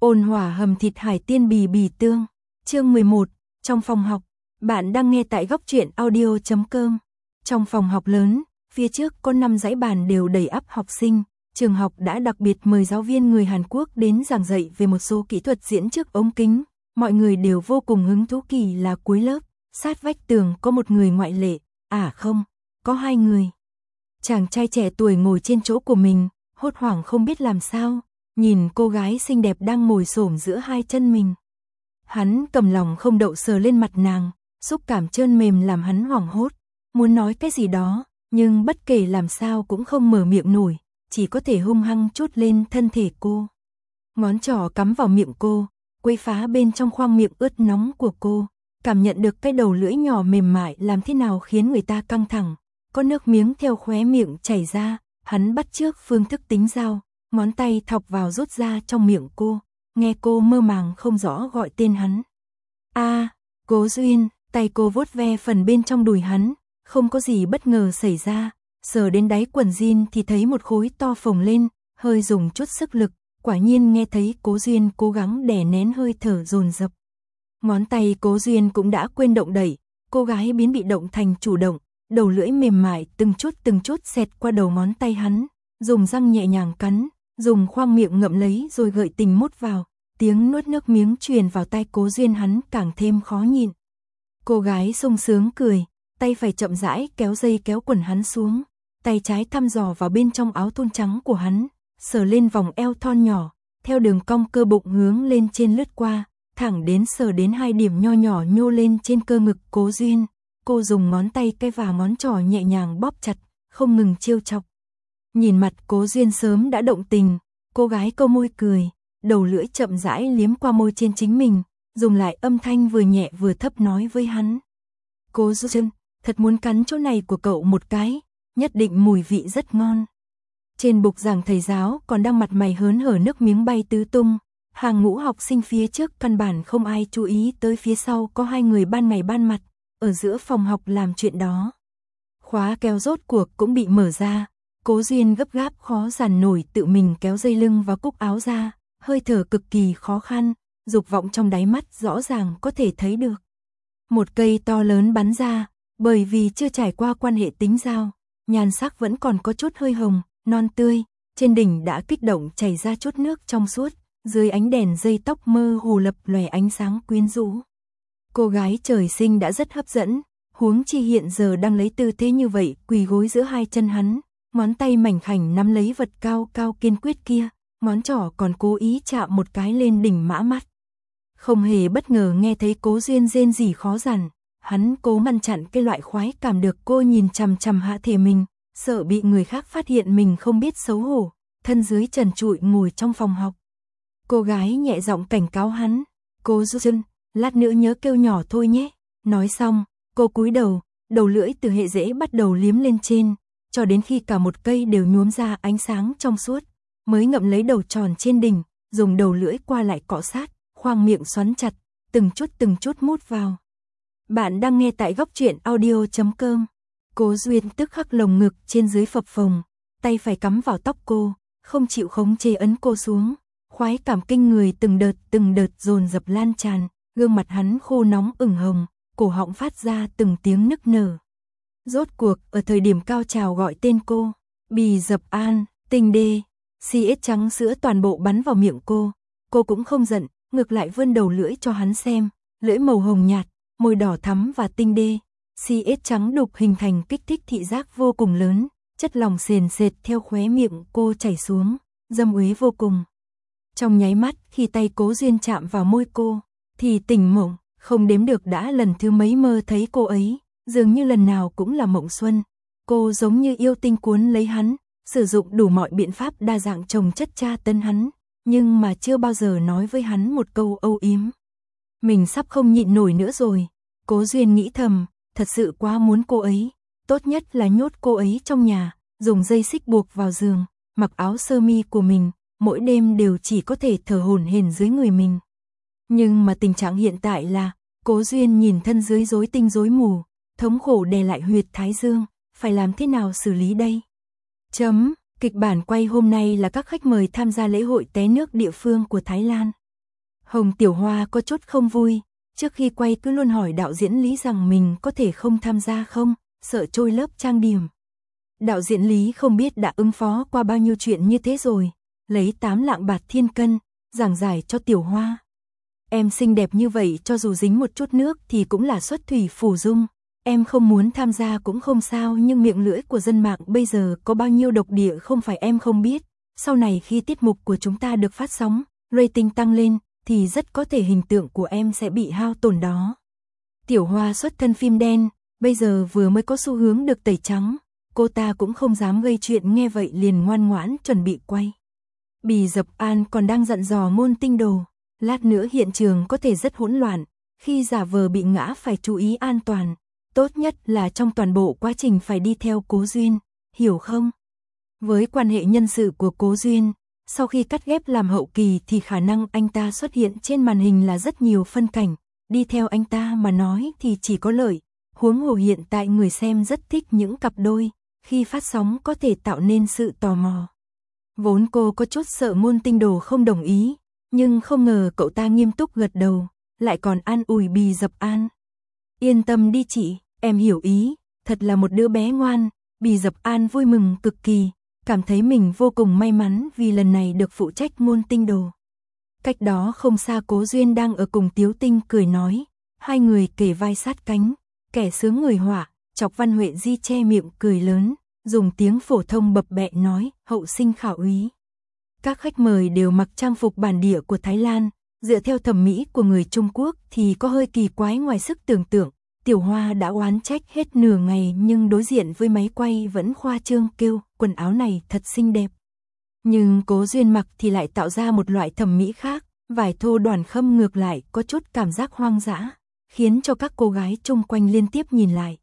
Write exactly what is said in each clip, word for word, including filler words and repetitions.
Ôn hòa hầm thịt hải tiên bì bì tương. Chương mười một, trong phòng học. Bạn đang nghe tại góc truyện audio chấm com. Trong phòng học lớn, phía trước có năm dãy bàn đều đầy ắp học sinh. Trường học đã đặc biệt mời giáo viên người Hàn Quốc đến giảng dạy về một số kỹ thuật diễn trước ống kính. Mọi người đều vô cùng hứng thú, kỳ là cuối lớp, sát vách tường có một người ngoại lệ. À không, có hai người. Chàng trai trẻ tuổi ngồi trên chỗ của mình, hốt hoảng không biết làm sao, nhìn cô gái xinh đẹp đang ngồi xổm giữa hai chân mình. Hắn cầm lòng không đậu sờ lên mặt nàng, xúc cảm trơn mềm làm hắn hoảng hốt, muốn nói cái gì đó, nhưng bất kể làm sao cũng không mở miệng nổi, chỉ có thể hung hăng chốt lên thân thể cô. Ngón trỏ cắm vào miệng cô, quấy phá bên trong khoang miệng ướt nóng của cô, cảm nhận được cái đầu lưỡi nhỏ mềm mại làm thế nào khiến người ta căng thẳng, có nước miếng theo khóe miệng chảy ra, hắn bắt chước phương thức tính dao, ngón tay thọc vào rút ra trong miệng cô, nghe cô mơ màng không rõ gọi tên hắn. A, à, Cố Duyên, tay cô vuốt ve phần bên trong đùi hắn, không có gì bất ngờ xảy ra, sờ đến đáy quần jean thì thấy một khối to phồng lên, hơi dùng chút sức lực, quả nhiên nghe thấy Cố Duyên cố gắng đè nén hơi thở dồn dập. Ngón tay Cố Duyên cũng đã quên động đẩy, cô gái biến bị động thành chủ động, đầu lưỡi mềm mại từng chút từng chút xẹt qua đầu ngón tay hắn, dùng răng nhẹ nhàng cắn, dùng khoang miệng ngậm lấy rồi gợi tình mút vào, tiếng nuốt nước miếng truyền vào tai Cố Duyên hắn càng thêm khó nhịn. Cô gái sung sướng cười, tay phải chậm rãi kéo dây kéo quần hắn xuống, tay trái thăm dò vào bên trong áo thun trắng của hắn, sờ lên vòng eo thon nhỏ, theo đường cong cơ bụng hướng lên trên lướt qua, thẳng đến sờ đến hai điểm nho nhỏ nhô lên trên cơ ngực Cố Duyên. Cô dùng ngón tay cái và ngón trỏ nhẹ nhàng bóp chặt, không ngừng trêu chọc. Nhìn mặt Cố Duyên sớm đã động tình, cô gái câu môi cười, đầu lưỡi chậm rãi liếm qua môi trên chính mình, dùng lại âm thanh vừa nhẹ vừa thấp nói với hắn. Cố Duyên, thật muốn cắn chỗ này của cậu một cái, nhất định mùi vị rất ngon. Trên bục giảng thầy giáo còn đang mặt mày hớn hở nước miếng bay tứ tung, hàng ngũ học sinh phía trước căn bản không ai chú ý tới phía sau có hai người ban ngày ban mặt, ở giữa phòng học làm chuyện đó. Khóa kéo rốt cuộc cũng bị mở ra, Cố Duyên gấp gáp khó dằn nổi tự mình kéo dây lưng và cúc áo ra, hơi thở cực kỳ khó khăn, dục vọng trong đáy mắt rõ ràng có thể thấy được. Một cây to lớn bắn ra, bởi vì chưa trải qua quan hệ tính giao, nhan sắc vẫn còn có chút hơi hồng, non tươi, trên đỉnh đã kích động chảy ra chút nước trong suốt, dưới ánh đèn dây tóc mơ hồ lập lòe ánh sáng quyến rũ. Cô gái trời sinh đã rất hấp dẫn, huống chi hiện giờ đang lấy tư thế như vậy, quỳ gối giữa hai chân hắn, ngón tay mảnh khảnh nắm lấy vật cao cao kiên quyết kia, ngón trỏ còn cố ý chạm một cái lên đỉnh mã mắt. Không hề bất ngờ nghe thấy Cố Duyên rên rỉ khó dằn, hắn cố ngăn chặn cái loại khoái cảm được cô nhìn chằm chằm hạ thể mình, sợ bị người khác phát hiện mình không biết xấu hổ, thân dưới trần trụi ngồi trong phòng học. Cô gái nhẹ giọng cảnh cáo hắn, Cố Duyên, lát nữa nhớ kêu nhỏ thôi nhé. Nói xong, cô cúi đầu, đầu lưỡi từ hệ rễ bắt đầu liếm lên trên, cho đến khi cả một cây đều nhuốm ra ánh sáng trong suốt, mới ngậm lấy đầu tròn trên đỉnh, dùng đầu lưỡi qua lại cọ sát, khoang miệng xoắn chặt, từng chút từng chút mút vào. Bạn đang nghe tại góc truyện audio chấm com. Cố Duyên tức khắc lồng ngực trên dưới phập phồng, tay phải cắm vào tóc cô, không chịu khống chế ấn cô xuống, khoái cảm kinh người từng đợt từng đợt dồn dập lan tràn, gương mặt hắn khô nóng ửng hồng, cổ họng phát ra từng tiếng nức nở. Rốt cuộc ở thời điểm cao trào gọi tên cô, bì dập an, tinh đê, xê ét trắng sữa toàn bộ bắn vào miệng cô, cô cũng không giận, ngược lại vươn đầu lưỡi cho hắn xem, lưỡi màu hồng nhạt, môi đỏ thắm và tinh đê, xê ét trắng đục hình thành kích thích thị giác vô cùng lớn, chất lỏng sền sệt theo khóe miệng cô chảy xuống, dâm uế vô cùng. Trong nháy mắt khi tay Cố Duyên chạm vào môi cô, thì tỉnh mộng, không đếm được đã lần thứ mấy mơ thấy cô ấy, dường như lần nào cũng là mộng xuân. Cô giống như yêu tinh cuốn lấy hắn, sử dụng đủ mọi biện pháp đa dạng chồng chất tra tấn hắn, nhưng mà chưa bao giờ nói với hắn một câu âu yếm. Mình sắp không nhịn nổi nữa rồi, Cố Duyên nghĩ thầm, thật sự quá muốn cô ấy, tốt nhất là nhốt cô ấy trong nhà, dùng dây xích buộc vào giường, mặc áo sơ mi của mình, mỗi đêm đều chỉ có thể thở hổn hển dưới người mình. Nhưng mà tình trạng hiện tại là, Cố Duyên nhìn thân dưới rối tinh rối mù, thống khổ đè lại huyệt thái dương, phải làm thế nào xử lý đây? Chấm, kịch bản quay hôm nay là các khách mời tham gia lễ hội té nước địa phương của Thái Lan. Hồng Tiểu Hoa có chút không vui, trước khi quay cứ luôn hỏi đạo diễn Lý rằng mình có thể không tham gia không, sợ trôi lớp trang điểm. Đạo diễn Lý không biết đã ứng phó qua bao nhiêu chuyện như thế rồi, lấy tám lạng bạc thiên cân, giảng giải cho Tiểu Hoa. Em xinh đẹp như vậy cho dù dính một chút nước thì cũng là xuất thủy phù dung. Em không muốn tham gia cũng không sao, nhưng miệng lưỡi của dân mạng bây giờ có bao nhiêu độc địa không phải em không biết. Sau này khi tiết mục của chúng ta được phát sóng, rating tăng lên, thì rất có thể hình tượng của em sẽ bị hao tổn đó. Tiểu Hoa xuất thân phim đen, bây giờ vừa mới có xu hướng được tẩy trắng. Cô ta cũng không dám gây chuyện, nghe vậy liền ngoan ngoãn chuẩn bị quay. Bì Dập An còn đang dặn dò Ngôn Tinh Đồ, lát nữa hiện trường có thể rất hỗn loạn, khi giả vờ bị ngã phải chú ý an toàn. Tốt nhất là trong toàn bộ quá trình phải đi theo Cố Duyên, hiểu không? Với quan hệ nhân sự của Cố Duyên, sau khi cắt ghép làm hậu kỳ thì khả năng anh ta xuất hiện trên màn hình là rất nhiều phân cảnh, đi theo anh ta mà nói thì chỉ có lợi, huống hồ hiện tại người xem rất thích những cặp đôi, khi phát sóng có thể tạo nên sự tò mò. Vốn cô có chút sợ Ngôn Tinh Đồ không đồng ý, nhưng không ngờ cậu ta nghiêm túc gật đầu, lại còn an ủi Bì Dập An. Yên tâm đi chị, em hiểu ý, thật là một đứa bé ngoan. Bì Dập An vui mừng cực kỳ, cảm thấy mình vô cùng may mắn vì lần này được phụ trách Ngôn Tinh Đồ. Cách đó không xa Cố Duyên đang ở cùng Tiếu Tinh cười nói, hai người kề vai sát cánh, kẻ sướng người họa, chọc Văn Huệ Di che miệng cười lớn, dùng tiếng phổ thông bập bẹ nói, hậu sinh khảo úy. Các khách mời đều mặc trang phục bản địa của Thái Lan, dựa theo thẩm mỹ của người Trung Quốc thì có hơi kỳ quái ngoài sức tưởng tượng. Tiểu Hoa đã oán trách hết nửa ngày nhưng đối diện với máy quay vẫn khoa trương kêu, quần áo này thật xinh đẹp. Nhưng Cố Duyên mặc thì lại tạo ra một loại thẩm mỹ khác, vải thô đoàn khâm ngược lại có chút cảm giác hoang dã, khiến cho các cô gái chung quanh liên tiếp nhìn lại.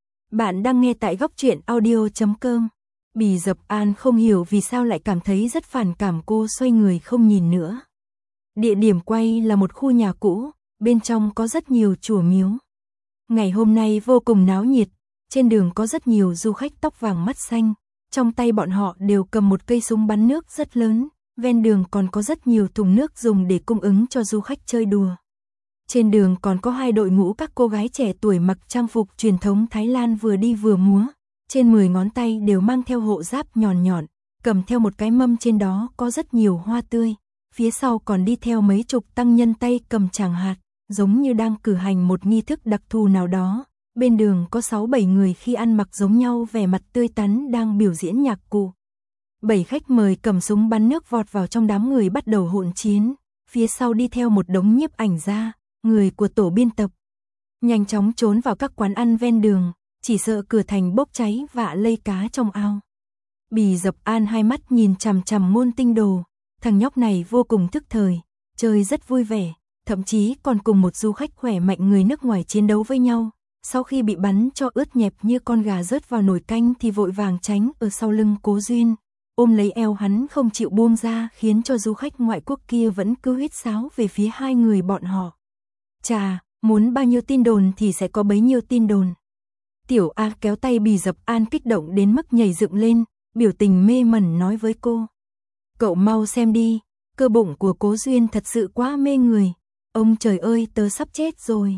Bạn đang nghe tại góc truyện audio chấm com. Bì Dập An không hiểu vì sao lại cảm thấy rất phản cảm, cô xoay người không nhìn nữa. Địa điểm quay là một khu nhà cũ, bên trong có rất nhiều chùa miếu. Ngày hôm nay vô cùng náo nhiệt, trên đường có rất nhiều du khách tóc vàng mắt xanh, trong tay bọn họ đều cầm một cây súng bắn nước rất lớn, ven đường còn có rất nhiều thùng nước dùng để cung ứng cho du khách chơi đùa. Trên đường còn có hai đội ngũ các cô gái trẻ tuổi mặc trang phục truyền thống Thái Lan vừa đi vừa múa, trên mười ngón tay đều mang theo hộ giáp nhọn nhọn, cầm theo một cái mâm trên đó có rất nhiều hoa tươi, phía sau còn đi theo mấy chục tăng nhân tay cầm tràng hạt, giống như đang cử hành một nghi thức đặc thù nào đó. Bên đường có sáu bảy người khi ăn mặc giống nhau, vẻ mặt tươi tắn đang biểu diễn nhạc cụ. Bảy khách mời cầm súng bắn nước vọt vào trong đám người bắt đầu hỗn chiến, phía sau đi theo một đống nhiếp ảnh gia, người của tổ biên tập. Nhanh chóng trốn vào các quán ăn ven đường, chỉ sợ cửa thành bốc cháy vạ lây cá trong ao. Bì Dập An hai mắt nhìn chằm chằm Ngôn Tinh Đồ, thằng nhóc này vô cùng thức thời, chơi rất vui vẻ, thậm chí còn cùng một du khách khỏe mạnh người nước ngoài chiến đấu với nhau. Sau khi bị bắn cho ướt nhẹp như con gà rớt vào nồi canh thì vội vàng tránh ở sau lưng Cố Duyên, ôm lấy eo hắn không chịu buông ra, khiến cho du khách ngoại quốc kia vẫn cứ huýt sáo về phía hai người bọn họ. Chà, muốn bao nhiêu tin đồn thì sẽ có bấy nhiêu tin đồn. Tiểu A kéo tay Bì Dập An kích động đến mức nhảy dựng lên, biểu tình mê mẩn nói với cô. Cậu mau xem đi, cơ bụng của Cố Duyên thật sự quá mê người. Ông trời ơi, tớ sắp chết rồi.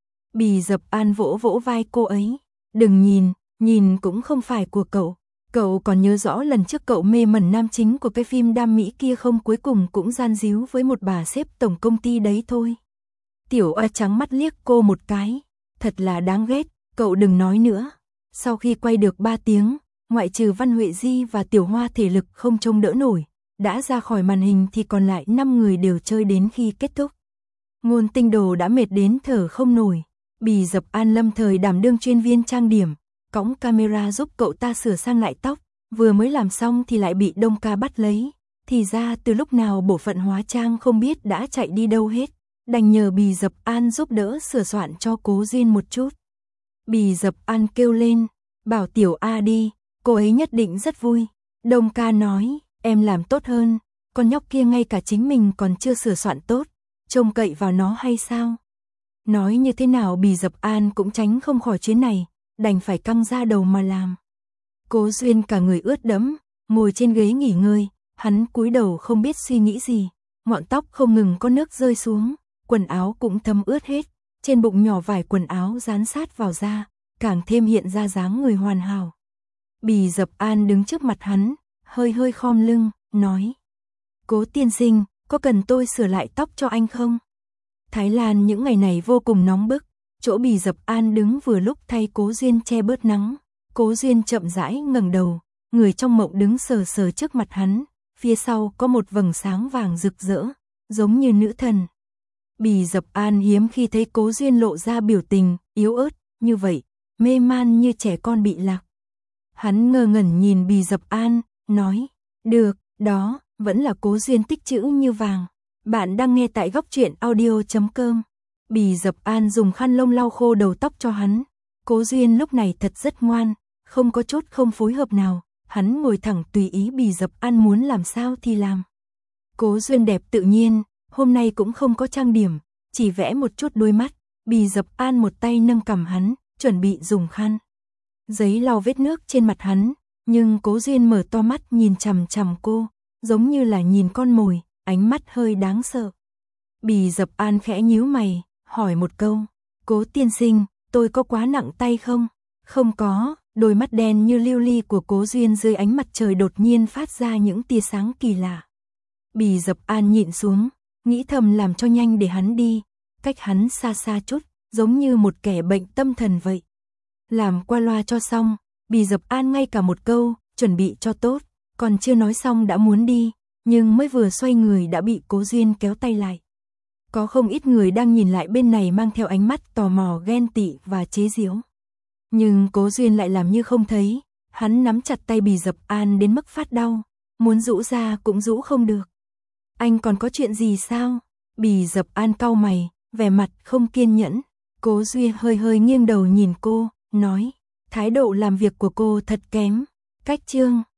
Bì Dập An vỗ vỗ vai cô ấy. Đừng nhìn, nhìn cũng không phải của cậu. Cậu còn nhớ rõ lần trước cậu mê mẩn nam chính của cái phim đam mỹ kia không, cuối cùng cũng gian díu với một bà sếp tổng công ty đấy thôi. Tiểu A trắng mắt liếc cô một cái. Thật là đáng ghét, cậu đừng nói nữa. Sau khi quay được ba tiếng, ngoại trừ Văn Huệ Di và Tiểu Hoa thể lực không trông đỡ nổi, đã ra khỏi màn hình thì còn lại năm người đều chơi đến khi kết thúc. Ngôn Tinh Đồ đã mệt đến thở không nổi. Bì Dập An lâm thời đảm đương chuyên viên trang điểm, cõng camera giúp cậu ta sửa sang lại tóc, vừa mới làm xong thì lại bị Đông Ca bắt lấy. Thì ra từ lúc nào bộ phận hóa trang không biết đã chạy đi đâu hết, đành nhờ Bì Dập An giúp đỡ sửa soạn cho Cố Duyên một chút. Bì Dập An kêu lên, bảo Tiểu A đi, cô ấy nhất định rất vui. Đông Ca nói, em làm tốt hơn, con nhóc kia ngay cả chính mình còn chưa sửa soạn tốt, trông cậy vào nó hay sao? Nói như thế nào Bì Dập An cũng tránh không khỏi chuyến này, đành phải căng ra đầu mà làm. Cố Duyên cả người ướt đẫm, ngồi trên ghế nghỉ ngơi, hắn cúi đầu không biết suy nghĩ gì. ngọn tóc không ngừng có nước rơi xuống, quần áo cũng thấm ướt hết, trên bụng nhỏ vải quần áo dán sát vào da, càng thêm hiện ra dáng người hoàn hảo. Bì Dập An đứng trước mặt hắn, hơi hơi khom lưng, nói: Cố tiên sinh, có cần tôi sửa lại tóc cho anh không? Thái Lan những ngày này vô cùng nóng bức, chỗ Bì Dập An đứng vừa lúc thay Cố Duyên che bớt nắng. Cố Duyên chậm rãi ngẩng đầu, người trong mộng đứng sờ sờ trước mặt hắn, phía sau có một vầng sáng vàng rực rỡ, giống như nữ thần. Bì Dập An hiếm khi thấy Cố Duyên lộ ra biểu tình yếu ớt như vậy, mê man như trẻ con bị lạc. Hắn ngơ ngẩn nhìn Bì Dập An, nói: Được, đó, vẫn là Cố Duyên tích chữ như vàng. Bạn đang nghe tại góc truyện audio chấm com. Bì Dập An dùng khăn lông lau khô đầu tóc cho hắn. Cố Duyên lúc này thật rất ngoan, không có chút không phối hợp nào, hắn ngồi thẳng tùy ý Bì Dập An muốn làm sao thì làm. Cố Duyên đẹp tự nhiên, hôm nay cũng không có trang điểm, chỉ vẽ một chút đôi mắt. Bì Dập An một tay nâng cằm hắn, chuẩn bị dùng khăn giấy lau vết nước trên mặt hắn, nhưng Cố Duyên mở to mắt nhìn chằm chằm cô, giống như là nhìn con mồi, ánh mắt hơi đáng sợ. Bì Dập An khẽ nhíu mày, hỏi một câu: Cố tiên sinh, tôi có quá nặng tay không? Không có. Đôi mắt đen như lưu ly của Cố Duyên dưới ánh mặt trời đột nhiên phát ra những tia sáng kỳ lạ. Bì Dập An nhịn xuống, nghĩ thầm làm cho nhanh để hắn đi, cách hắn xa xa chút, giống như một kẻ bệnh tâm thần vậy. Làm qua loa cho xong, Bì Dập An ngay cả một câu, chuẩn bị cho tốt, còn chưa nói xong đã muốn đi, nhưng mới vừa xoay người đã bị Cố Duyên kéo tay lại. Có không ít người đang nhìn lại bên này mang theo ánh mắt tò mò, ghen tị và chế giễu. Nhưng Cố Duyên lại làm như không thấy, hắn nắm chặt tay Bì Dập An đến mức phát đau, muốn rũ ra cũng rũ không được. Anh còn có chuyện gì sao? Bì Dập An cau mày, vẻ mặt không kiên nhẫn. Cố Duyên hơi hơi nghiêng đầu nhìn cô, nói: Thái độ làm việc của cô thật kém. Cách chương